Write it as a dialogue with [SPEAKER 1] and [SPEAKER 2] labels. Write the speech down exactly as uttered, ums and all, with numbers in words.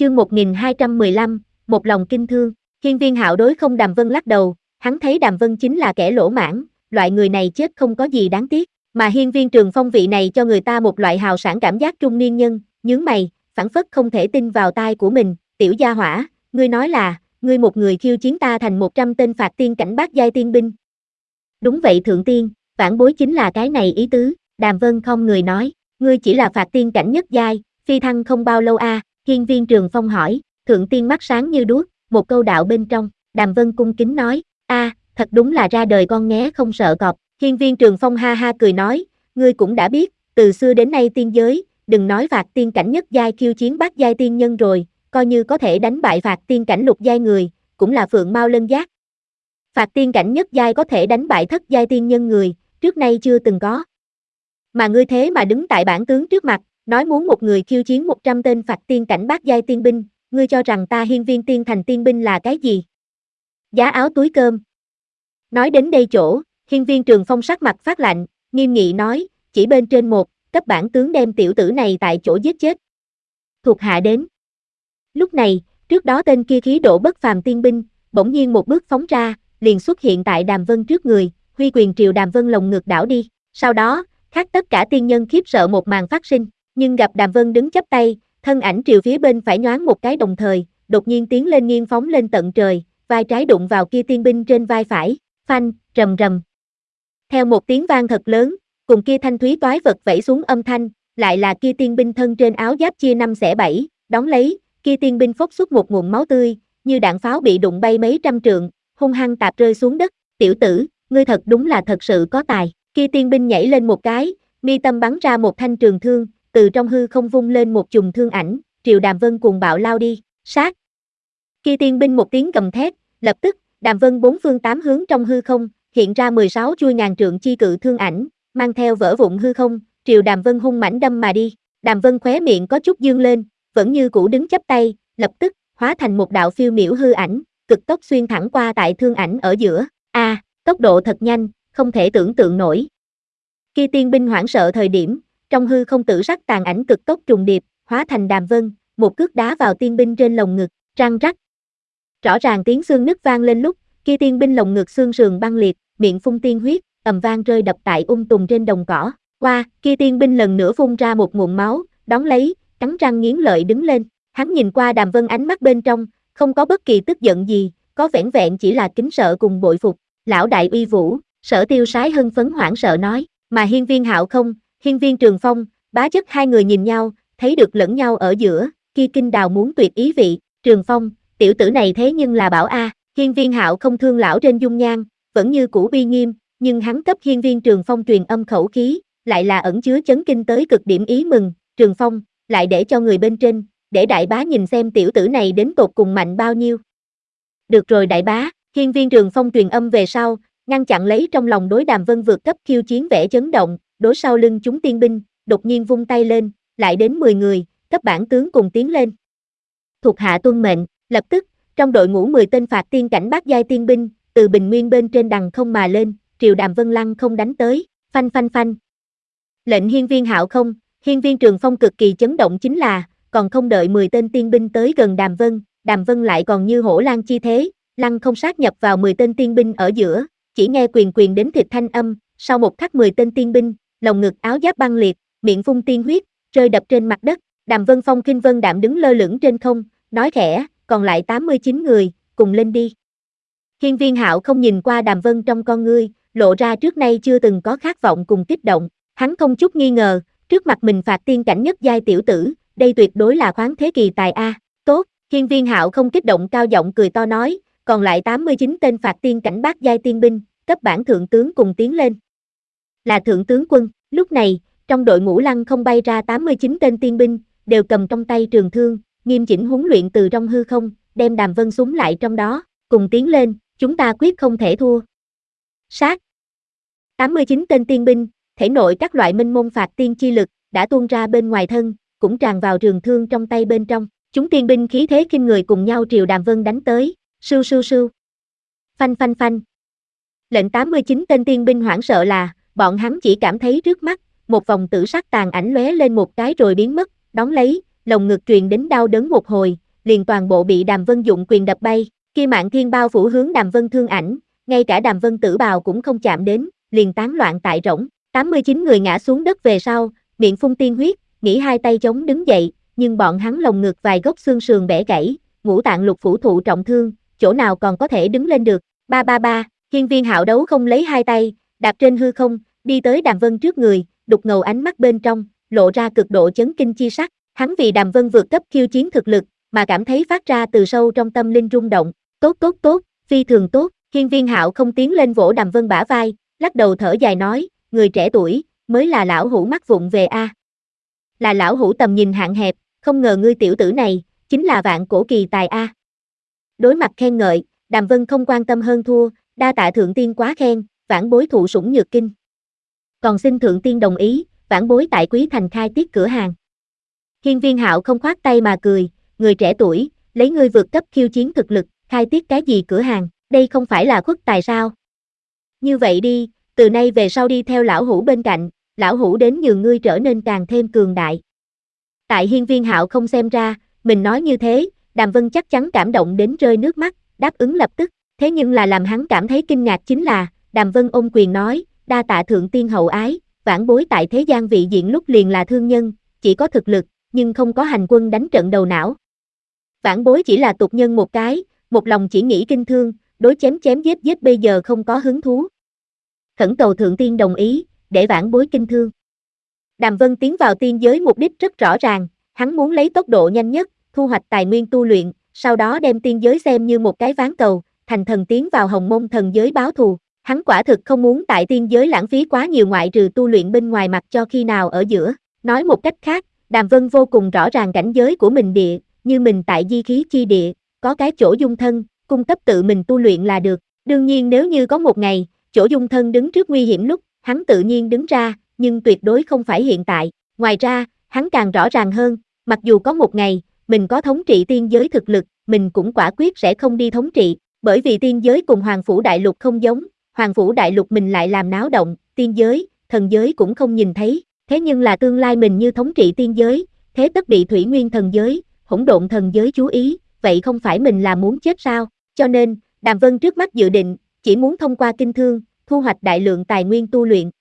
[SPEAKER 1] Chương một nghìn hai trăm mười lăm, một lòng kinh thương. Hiên Viên Hạo đối không Đàm Vân lắc đầu, hắn thấy Đàm Vân chính là kẻ lỗ mãng, loại người này chết không có gì đáng tiếc, mà Hiên Viên Trường Phong vị này cho người ta một loại hào sảng cảm giác trung niên nhân, nhướng mày, phảng phất không thể tin vào tai của mình, tiểu gia hỏa, ngươi nói là, ngươi một người khiêu chiến ta thành một trăm tên phạt tiên cảnh bát giai tiên binh. Đúng vậy thượng tiên, vãn bối chính là cái này ý tứ, Đàm Vân không người nói, ngươi chỉ là phạt tiên cảnh nhất giai, phi thăng không bao lâu a à? Hiên Viên Trường Phong hỏi, thượng tiên mắt sáng như đuốc, một câu đạo bên trong, Đàm Vân cung kính nói, a, thật đúng là ra đời con nghé không sợ cọp. Hiên Viên Trường Phong ha ha cười nói, ngươi cũng đã biết, từ xưa đến nay tiên giới, đừng nói phạt tiên cảnh nhất giai khiêu chiến bát giai tiên nhân rồi, coi như có thể đánh bại phạt tiên cảnh lục giai người, cũng là phượng mao lân giác. Phạt tiên cảnh nhất giai có thể đánh bại thất giai tiên nhân người, trước nay chưa từng có. Mà ngươi thế mà đứng tại bản tướng trước mặt, nói muốn một người khiêu chiến một trăm tên phạt tiên cảnh bát giai tiên binh, ngươi cho rằng ta Hiên Viên tiên thành tiên binh là cái gì? Giá áo túi cơm. Nói đến đây chỗ, Hiên Viên Trường Phong sắc mặt phát lạnh, nghiêm nghị nói, chỉ bên trên một, cấp bản tướng đem tiểu tử này tại chỗ giết chết. Thuộc hạ đến. Lúc này, trước đó tên kia khí độ bất phàm tiên binh, bỗng nhiên một bước phóng ra, liền xuất hiện tại Đàm Vân trước người, huy quyền triều Đàm Vân lồng ngực đảo đi. Sau đó, khác tất cả tiên nhân khiếp sợ một màn phát sinh, nhưng gặp Đàm Vân đứng chắp tay, thân ảnh triều phía bên phải nhoáng một cái đồng thời, đột nhiên tiến lên nghiêng phóng lên tận trời, vai trái đụng vào kia tiên binh trên vai phải, phanh, rầm rầm. Theo một tiếng vang thật lớn, cùng kia thanh thúy toái vật vẩy xuống âm thanh, lại là kia tiên binh thân trên áo giáp chia năm xẻ bảy, đón lấy, kia tiên binh phốc xuất một nguồn máu tươi, như đạn pháo bị đụng bay mấy trăm trượng, hung hăng tạp rơi xuống đất, tiểu tử, ngươi thật đúng là thật sự có tài. Kia tiên binh nhảy lên một cái, mi tâm bắn ra một thanh trường thương, từ trong hư không vung lên một chùm thương ảnh, triều Đàm Vân cuồng bạo lao đi, sát. Kia tiên binh một tiếng gầm thét, lập tức, Đàm Vân bốn phương tám hướng trong hư không, hiện ra mười sáu chuôi ngàn trượng chi cự thương ảnh, mang theo vỡ vụn hư không, triều Đàm Vân hung mãnh đâm mà đi. Đàm Vân khóe miệng có chút dương lên, vẫn như cũ đứng chắp tay, lập tức, hóa thành một đạo phiêu miểu hư ảnh, cực tốc xuyên thẳng qua tại thương ảnh ở giữa. A, à, tốc độ thật nhanh, không thể tưởng tượng nổi. Kia tiên binh hoảng sợ thời điểm, trong hư không tử sắc tàn ảnh cực tốc trùng điệp, hóa thành Đàm Vân, một cước đá vào tiên binh trên lồng ngực, răng rắc. Rõ ràng tiếng xương nứt vang lên lúc, kia tiên binh lồng ngực xương sườn băng liệt, miệng phun tiên huyết, ầm vang rơi đập tại ung tùng trên đồng cỏ. Qua, kia tiên binh lần nữa phun ra một nguồn máu, đón lấy, cắn răng nghiến lợi đứng lên. Hắn nhìn qua Đàm Vân ánh mắt bên trong, không có bất kỳ tức giận gì, có vẻn vẹn chỉ là kính sợ cùng bội phục. Lão đại uy vũ, Sở Tiêu Sái hưng phấn hoảng sợ nói, mà Hiên Viên Hạo không, Hiên Viên Trường Phong, Bá Chất hai người nhìn nhau, thấy được lẫn nhau ở giữa, kia kinh đào muốn tuyệt ý vị, Trường Phong, tiểu tử này thế nhưng là bảo a. Hiên Viên Hạo không thương lão trên dung nhan, vẫn như cũ uy nghiêm, nhưng hắn cấp Hiên Viên Trường Phong truyền âm khẩu khí, lại là ẩn chứa chấn kinh tới cực điểm ý mừng, Trường Phong, lại để cho người bên trên, để đại bá nhìn xem tiểu tử này đến tột cùng mạnh bao nhiêu. Được rồi đại bá, Hiên Viên Trường Phong truyền âm về sau, ngăn chặn lấy trong lòng đối Đàm Vân vượt cấp khiêu chiến vẻ chấn động, đối sau lưng chúng tiên binh, đột nhiên vung tay lên, lại đến mười người, cấp bản tướng cùng tiến lên. Thuộc hạ tuân mệnh, lập tức, trong đội ngũ mười tên phạt tiên cảnh bát giai tiên binh, từ bình nguyên bên trên đằng không mà lên, triều Đàm Vân lăng không đánh tới, phanh phanh phanh. Lệnh Hiên Viên Hạo không, Hiên Viên Trường Phong cực kỳ chấn động chính là, còn không đợi mười tên tiên binh tới gần Đàm Vân, Đàm Vân lại còn như hổ lang chi thế, lăng không sát nhập vào mười tên tiên binh ở giữa, chỉ nghe quyền quyền đến thịt thanh âm, sau một khắc mười tên tiên binh, lồng ngực áo giáp băng liệt, miệng phun tiên huyết, rơi đập trên mặt đất, Đàm Vân phong khinh vân đạm đứng lơ lửng trên không, nói khẽ, còn lại tám mươi chín người, cùng lên đi. Hiên Viên Hạo không nhìn qua Đàm Vân trong con ngươi, lộ ra trước nay chưa từng có khát vọng cùng kích động, hắn không chút nghi ngờ, trước mặt mình phạt tiên cảnh nhất giai tiểu tử, đây tuyệt đối là khoáng thế kỳ tài a. Tốt, Hiên Viên Hạo không kích động cao giọng cười to nói, còn lại tám mươi chín tên phạt tiên cảnh bát giai tiên binh, cấp bản thượng tướng cùng tiến lên. Là thượng tướng quân, lúc này, trong đội ngũ lăng không bay ra tám mươi chín tên tiên binh, đều cầm trong tay trường thương, nghiêm chỉnh huấn luyện từ trong hư không, đem Đàm Vân súng lại trong đó, cùng tiến lên, chúng ta quyết không thể thua. Sát. tám mươi chín tên tiên binh, thể nội các loại minh mông phạt tiên chi lực, đã tuôn ra bên ngoài thân, cũng tràn vào trường thương trong tay bên trong. Chúng tiên binh khí thế kinh người cùng nhau triều Đàm Vân đánh tới, sưu sưu sưu. Phanh phanh phanh. Lệnh tám mươi chín tên tiên binh hoảng sợ là, bọn hắn chỉ cảm thấy trước mắt, một vòng tử sắc tàn ảnh lóe lên một cái rồi biến mất, đón lấy, lồng ngực truyền đến đau đớn một hồi, liền toàn bộ bị Đàm Vân dụng quyền đập bay, kia Mạn Thiên bao phủ hướng Đàm Vân thương ảnh, ngay cả Đàm Vân tử bào cũng không chạm đến, liền tán loạn tại rỗng, tám mươi chín người ngã xuống đất về sau, miệng phun tiên huyết, nghĩ hai tay chống đứng dậy, nhưng bọn hắn lồng ngực vài gốc xương sườn bẻ gãy, ngũ tạng lục phủ thụ trọng thương, chỗ nào còn có thể đứng lên được, ba ba ba, Hiên Viên Hạo đấu không lấy hai tay, đạp trên hư không, đi tới Đàm Vân trước người, đục ngầu ánh mắt bên trong, lộ ra cực độ chấn kinh chi sắc, hắn vì Đàm Vân vượt cấp khiêu chiến thực lực, mà cảm thấy phát ra từ sâu trong tâm linh rung động, tốt tốt tốt, phi thường tốt, Hiên Viên Hạo không tiến lên vỗ Đàm Vân bả vai, lắc đầu thở dài nói, người trẻ tuổi, mới là lão hủ mắc vụng về a. Là lão hủ tầm nhìn hạn hẹp, không ngờ ngươi tiểu tử này, chính là vạn cổ kỳ tài a. Đối mặt khen ngợi, Đàm Vân không quan tâm hơn thua, đa tạ thượng tiên quá khen, vãn bối thụ sủng nhược kinh. Còn xin thượng tiên đồng ý, vãn bối tại Quý Thành khai tiết cửa hàng. Hiên Viên Hạo không khoát tay mà cười, người trẻ tuổi, lấy ngươi vượt cấp khiêu chiến thực lực, khai tiết cái gì cửa hàng, đây không phải là khuất tài sao? Như vậy đi, từ nay về sau đi theo lão hủ bên cạnh, lão hủ đến nhường ngươi trở nên càng thêm cường đại. Tại Hiên Viên Hạo không xem ra, mình nói như thế, Đàm Vân chắc chắn cảm động đến rơi nước mắt, đáp ứng lập tức, thế nhưng là làm hắn cảm thấy kinh ngạc chính là, Đàm Vân ôm quyền nói, đa tạ thượng tiên hậu ái, vãn bối tại thế gian vị diện lúc liền là thương nhân, chỉ có thực lực, nhưng không có hành quân đánh trận đầu não. Vãn bối chỉ là tục nhân một cái, một lòng chỉ nghĩ kinh thương, đối chém chém giết giết bây giờ không có hứng thú. Khẩn cầu thượng tiên đồng ý, để vãn bối kinh thương. Đàm Vân tiến vào tiên giới mục đích rất rõ ràng, hắn muốn lấy tốc độ nhanh nhất, thu hoạch tài nguyên tu luyện, sau đó đem tiên giới xem như một cái ván cầu, thành thần tiến vào Hồng Mông thần giới báo thù. Hắn quả thực không muốn tại tiên giới lãng phí quá nhiều ngoại trừ tu luyện bên ngoài mặc cho khi nào ở giữa. Nói một cách khác, Đàm Vân vô cùng rõ ràng cảnh giới của mình địa, như mình tại di khí chi địa, có cái chỗ dung thân, cung cấp tự mình tu luyện là được. Đương nhiên nếu như có một ngày, chỗ dung thân đứng trước nguy hiểm lúc, hắn tự nhiên đứng ra, nhưng tuyệt đối không phải hiện tại. Ngoài ra, hắn càng rõ ràng hơn, mặc dù có một ngày, mình có thống trị tiên giới thực lực, mình cũng quả quyết sẽ không đi thống trị, bởi vì tiên giới cùng Hoàng Phủ Đại Lục không giống, Hoàng Phủ Đại Lục mình lại làm náo động, tiên giới, thần giới cũng không nhìn thấy, thế nhưng là tương lai mình như thống trị tiên giới, thế tất bị Thủy Nguyên thần giới, Hỗn Độn thần giới chú ý, vậy không phải mình là muốn chết sao? Cho nên, Đàm Vân trước mắt dự định, chỉ muốn thông qua kinh thương, thu hoạch đại lượng tài nguyên tu luyện,